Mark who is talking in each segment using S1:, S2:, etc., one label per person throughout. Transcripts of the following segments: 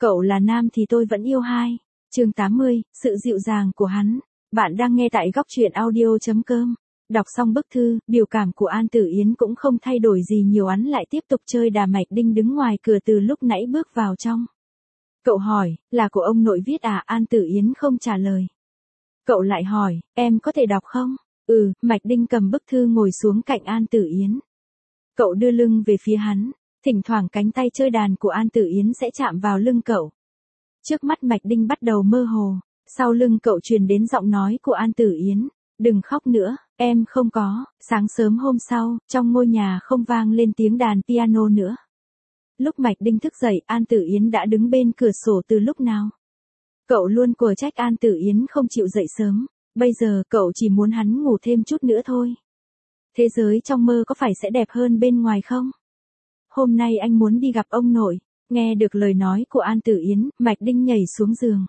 S1: Cậu là nam thì tôi vẫn yêu hai. Chương 80, sự dịu dàng của hắn. Bạn đang nghe tại góc truyện audio.com. Đọc xong bức thư, biểu cảm của An Tử Yến cũng không thay đổi gì nhiều, hắn lại tiếp tục chơi đà. Mạch Đinh đứng ngoài cửa từ lúc nãy bước vào trong. Cậu hỏi, là của ông nội viết à? An Tử Yến không trả lời. Cậu lại hỏi, em có thể đọc không? Mạch Đinh cầm bức thư ngồi xuống cạnh An Tử Yến. Cậu đưa lưng về phía hắn, thỉnh thoảng cánh tay chơi đàn của An Tử Yến sẽ chạm vào lưng cậu. Trước mắt Mạch Đinh bắt đầu mơ hồ, sau lưng cậu truyền đến giọng nói của An Tử Yến, đừng khóc nữa, em không có. Sáng sớm hôm sau, trong ngôi nhà không vang lên tiếng đàn piano nữa. Lúc Mạch Đinh thức dậy, An Tử Yến đã đứng bên cửa sổ từ lúc nào. Cậu luôn quở trách An Tử Yến không chịu dậy sớm, bây giờ cậu chỉ muốn hắn ngủ thêm chút nữa thôi. Thế giới trong mơ có phải sẽ đẹp hơn bên ngoài không? Hôm nay anh muốn đi gặp ông nội. Nghe được lời nói của An Tử Yến, Mạch Đinh nhảy xuống giường,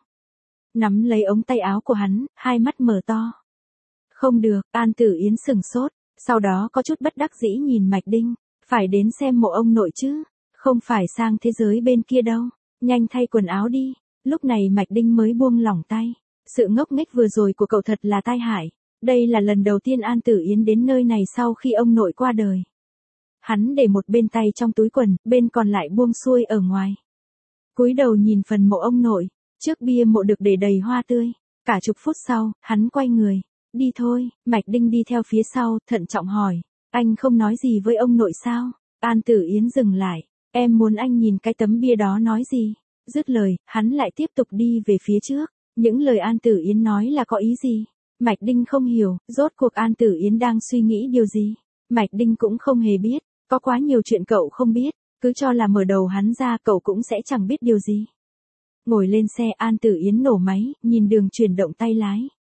S1: nắm lấy ống tay áo của hắn, hai mắt mở to. Không được. An Tử Yến sững sốt, sau đó có chút bất đắc dĩ nhìn Mạch Đinh. Phải đến xem mộ ông nội chứ, không phải sang thế giới bên kia đâu. Nhanh thay quần áo đi. Lúc này Mạch Đinh mới buông lỏng tay. Sự ngốc nghếch vừa rồi của cậu thật là tai hại. Đây là lần đầu tiên An Tử Yến đến nơi này sau khi ông nội qua đời. Hắn để một bên tay trong túi quần, bên còn lại buông xuôi ở ngoài. Cúi đầu nhìn phần mộ ông nội, trước bia mộ được để đầy hoa tươi. Cả chục phút sau, hắn quay người. Đi thôi. Mạch Đinh đi theo phía sau, thận trọng hỏi. Anh không nói gì với ông nội sao? An Tử Yến dừng lại. Em muốn anh nhìn cái tấm bia đó nói gì? Dứt lời, hắn lại tiếp tục đi về phía trước. Những lời An Tử Yến nói là có ý gì? Mạch Đinh không hiểu, rốt cuộc An Tử Yến đang suy nghĩ điều gì? Mạch Đinh cũng không hề biết, có quá nhiều chuyện cậu không biết, cứ cho là mở đầu hắn ra cậu cũng sẽ chẳng biết điều gì. Ngồi lên xe, An Tử Yến nổ máy, nhìn đường chuyển động tay lái.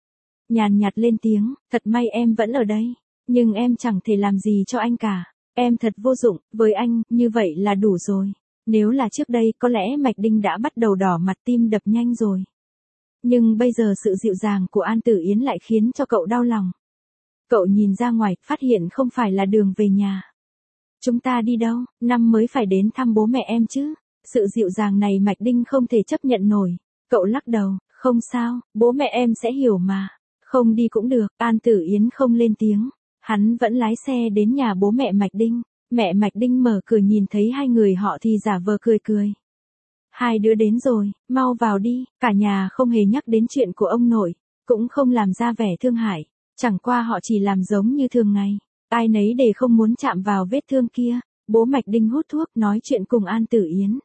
S1: Nhàn nhạt lên tiếng, thật may em vẫn ở đây, nhưng em chẳng thể làm gì cho anh cả. Em thật vô dụng, với anh, như vậy là đủ rồi. Nếu là trước đây, có lẽ Mạch Đinh đã bắt đầu đỏ mặt, tim đập nhanh rồi. Nhưng bây giờ sự dịu dàng của An Tử Yến lại khiến cho cậu đau lòng. Cậu nhìn ra ngoài, phát hiện không phải là đường về nhà. Chúng ta đi đâu? Năm mới phải đến thăm bố mẹ em chứ. Sự dịu dàng này Mạch Đinh không thể chấp nhận nổi. Cậu lắc đầu, không sao, bố mẹ em sẽ hiểu mà. Không đi cũng được. An Tử Yến không lên tiếng. Hắn vẫn lái xe đến nhà bố mẹ Mạch Đinh. Mẹ Mạch Đinh mở cửa nhìn thấy hai người họ thì giả vờ cười cười. Hai đứa đến rồi, mau vào đi. Cả nhà không hề nhắc đến chuyện của ông nội, cũng không làm ra vẻ thương hại. Chẳng qua họ chỉ làm giống như thường ngày. Ai nấy để không muốn chạm vào vết thương kia. Bố Mạch Đinh hút thuốc nói chuyện cùng An Tử Yến.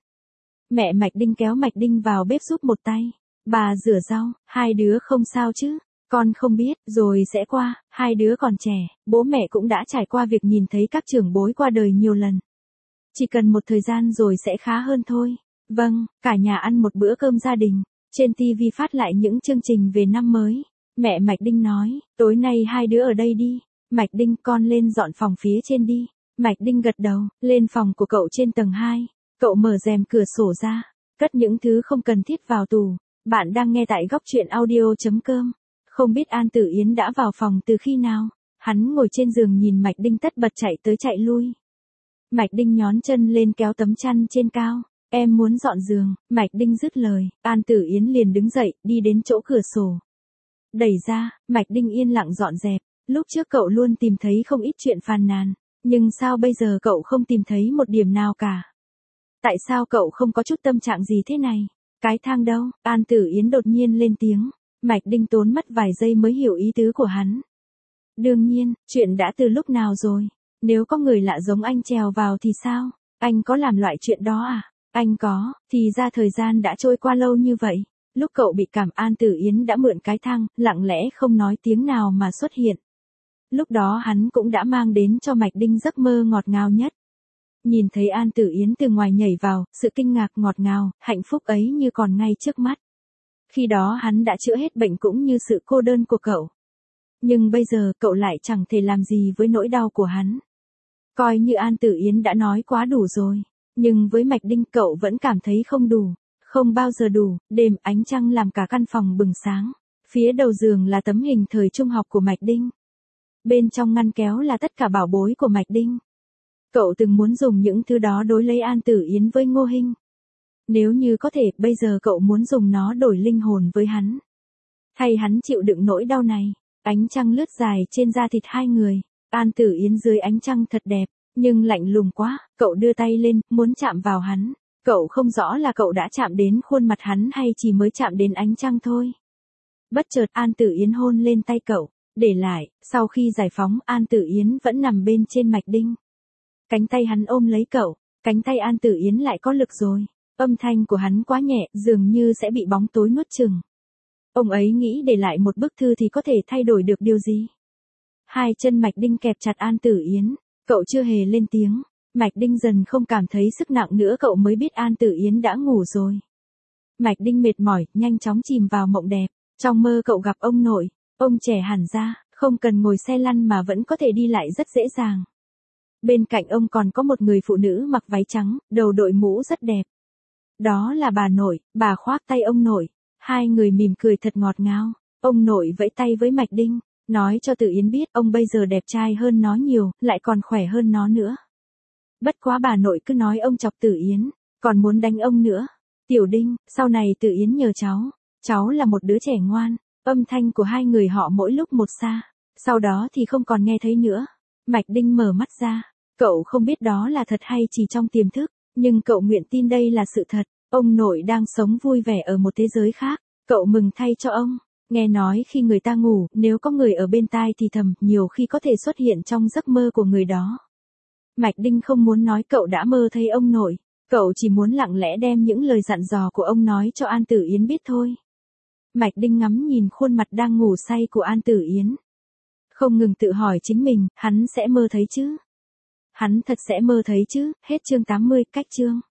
S1: Mẹ Mạch Đinh kéo Mạch Đinh vào bếp giúp một tay. Bà rửa rau, hai đứa không sao chứ? Con không biết, rồi sẽ qua, hai đứa còn trẻ, bố mẹ cũng đã trải qua việc nhìn thấy các trưởng bối qua đời nhiều lần. Chỉ cần một thời gian rồi sẽ khá hơn thôi. Vâng, cả nhà ăn một bữa cơm gia đình. Trên TV phát lại những chương trình về năm mới. Mẹ Mạch Đinh nói, tối nay hai đứa ở đây đi. Mạch Đinh, con lên dọn phòng phía trên đi. Mạch Đinh gật đầu, lên phòng của cậu trên tầng 2. Cậu mở rèm cửa sổ ra, cất những thứ không cần thiết vào tủ. Bạn đang nghe tại góc truyện audio.com. Không biết An Tử Yến đã vào phòng từ khi nào. Hắn ngồi trên giường nhìn Mạch Đinh tất bật chạy tới chạy lui. Mạch Đinh nhón chân lên kéo tấm chăn trên cao. Em muốn dọn giường. Mạch Đinh dứt lời, An Tử Yến liền đứng dậy, đi đến chỗ cửa sổ. Đẩy ra, Mạch Đinh yên lặng dọn dẹp. Lúc trước cậu luôn tìm thấy không ít chuyện phàn nàn. Nhưng sao bây giờ cậu không tìm thấy một điểm nào cả? Tại sao cậu không có chút tâm trạng gì thế này? Cái thang đâu? An Tử Yến đột nhiên lên tiếng. Mạch Đinh tốn mất vài giây mới hiểu ý tứ của hắn. Đương nhiên, chuyện đã từ lúc nào rồi? Nếu có người lạ giống anh trèo vào thì sao? Anh có làm loại chuyện đó à? Anh có, thì ra thời gian đã trôi qua lâu như vậy. Lúc cậu bị cảm, An Tử Yến đã mượn cái thang, lặng lẽ không nói tiếng nào mà xuất hiện. Lúc đó hắn cũng đã mang đến cho Mạch Đinh giấc mơ ngọt ngào nhất. Nhìn thấy An Tử Yến từ ngoài nhảy vào, sự kinh ngạc ngọt ngào, hạnh phúc ấy như còn ngay trước mắt. Khi đó hắn đã chữa hết bệnh cũng như sự cô đơn của cậu. Nhưng bây giờ cậu lại chẳng thể làm gì với nỗi đau của hắn. Coi như An Tử Yến đã nói quá đủ rồi. Nhưng với Mạch Đinh cậu vẫn cảm thấy không đủ. Không bao giờ đủ. Đêm ánh trăng làm cả căn phòng bừng sáng. Phía đầu giường là tấm hình thời trung học của Mạch Đinh. Bên trong ngăn kéo là tất cả bảo bối của Mạch Đinh. Cậu từng muốn dùng những thứ đó đối lấy An Tử Yến với Ngô Hinh. Nếu như có thể, bây giờ cậu muốn dùng nó đổi linh hồn với hắn. Thay hắn chịu đựng nỗi đau này. Ánh trăng lướt dài trên da thịt hai người. An Tử Yến dưới ánh trăng thật đẹp, nhưng lạnh lùng quá, cậu đưa tay lên, muốn chạm vào hắn. Cậu không rõ là cậu đã chạm đến khuôn mặt hắn hay chỉ mới chạm đến ánh trăng thôi. Bất chợt An Tử Yến hôn lên tay cậu, để lại, sau khi giải phóng An Tử Yến vẫn nằm bên trên mạch đinh. Cánh tay hắn ôm lấy cậu, cánh tay An Tử Yến lại có lực rồi. Âm thanh của hắn quá nhẹ, dường như sẽ bị bóng tối nuốt chửng. Ông ấy nghĩ để lại một bức thư thì có thể thay đổi được điều gì? Hai chân mạch đinh kẹp chặt An Tử Yến, cậu chưa hề lên tiếng. Mạch đinh dần không cảm thấy sức nặng nữa, cậu mới biết An Tử Yến đã ngủ rồi. Mạch đinh mệt mỏi, nhanh chóng chìm vào mộng đẹp. Trong mơ cậu gặp ông nội, ông trẻ hẳn ra, không cần ngồi xe lăn mà vẫn có thể đi lại rất dễ dàng. Bên cạnh ông còn có một người phụ nữ mặc váy trắng, đầu đội mũ rất đẹp. Đó là bà nội, bà khoác tay ông nội. Hai người mỉm cười thật ngọt ngào. Ông nội vẫy tay với Mạch Đinh, nói cho Tử Yến biết ông bây giờ đẹp trai hơn nó nhiều, lại còn khỏe hơn nó nữa. Bất quá bà nội cứ nói ông chọc Tử Yến, còn muốn đánh ông nữa. Tiểu Đinh, sau này Tử Yến nhờ cháu là một đứa trẻ ngoan. Âm thanh của hai người họ mỗi lúc một xa, sau đó thì không còn nghe thấy nữa. Mạch Đinh mở mắt ra, cậu không biết đó là thật hay chỉ trong tiềm thức, nhưng cậu nguyện tin đây là sự thật. Ông nội đang sống vui vẻ ở một thế giới khác, cậu mừng thay cho ông. Nghe nói khi người ta ngủ, nếu có người ở bên tai thì thầm, nhiều khi có thể xuất hiện trong giấc mơ của người đó. Mạch Đinh không muốn nói cậu đã mơ thấy ông nội, cậu chỉ muốn lặng lẽ đem những lời dặn dò của ông nói cho An Tử Yến biết thôi. Mạch Đinh ngắm nhìn khuôn mặt đang ngủ say của An Tử Yến, không ngừng tự hỏi chính mình, hắn sẽ mơ thấy chứ? Hắn thật sẽ mơ thấy chứ? Hết chương 80, cách chương.